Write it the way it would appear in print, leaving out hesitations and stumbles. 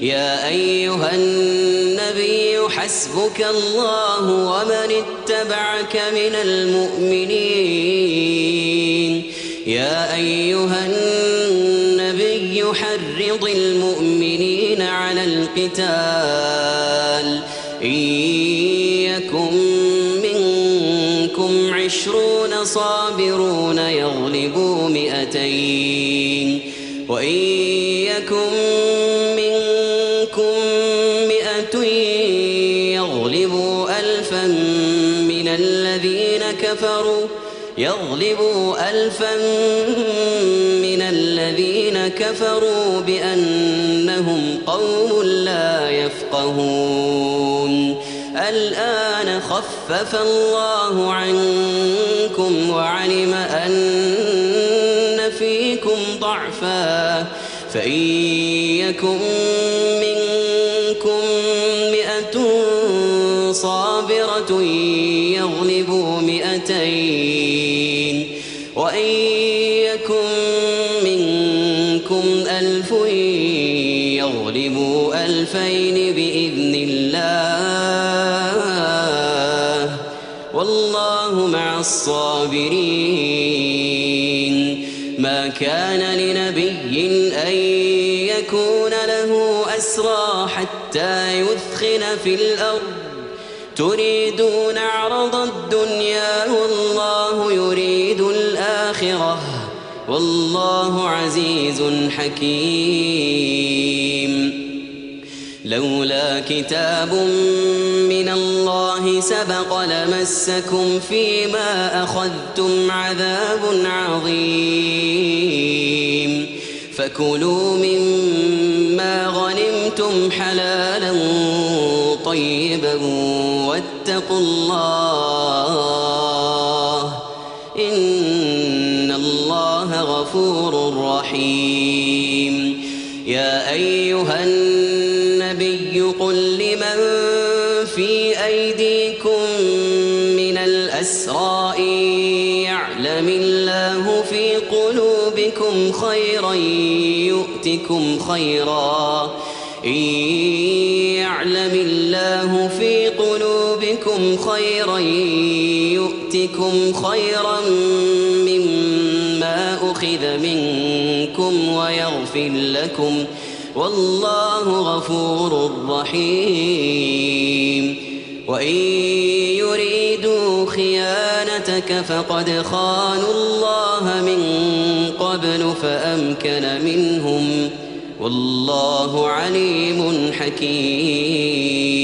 يا أيها النبي حسبك الله ومن اتبعك من المؤمنين يا أيها النبي حرض المؤمنين على القتال إن يكن منكم 20 صابرون يغلبوا 200 وإن يكن منكم 100 يغلبوا 1000 من الذين كفروا بأنهم قوم لا يفقهون الآن خفف الله عنكم وعلم أن فيكم ضعفا فإن يكن منكم 100 صابرة يغلبوا 200 وإن يكن منكم 1000 يغلبوا 2000 بإذن الله والله مع الصابرين ما كان لنبي أن يكون له أسرى حتى يثخن في الأرض تريدون عرض الدنيا والله يريد الآخرة والله عزيز حكيم لولا كتاب من الله سبق لمسكم فيما أخذتم عذاب عظيم فكلوا مما غنمتم حلالا طيبا واتقوا الله إن الله غفور رحيم يا أيها النبي قل لمن في أيديكم من الأسرى إن يعلم الله في قلوبكم خيرا يؤتكم خيرا مما أخذ منكم ويغفر لكم والله غفور رحيم وإن يريدوا خيانتك فقد خانوا الله من قبل فأمكن منهم والله عليم حكيم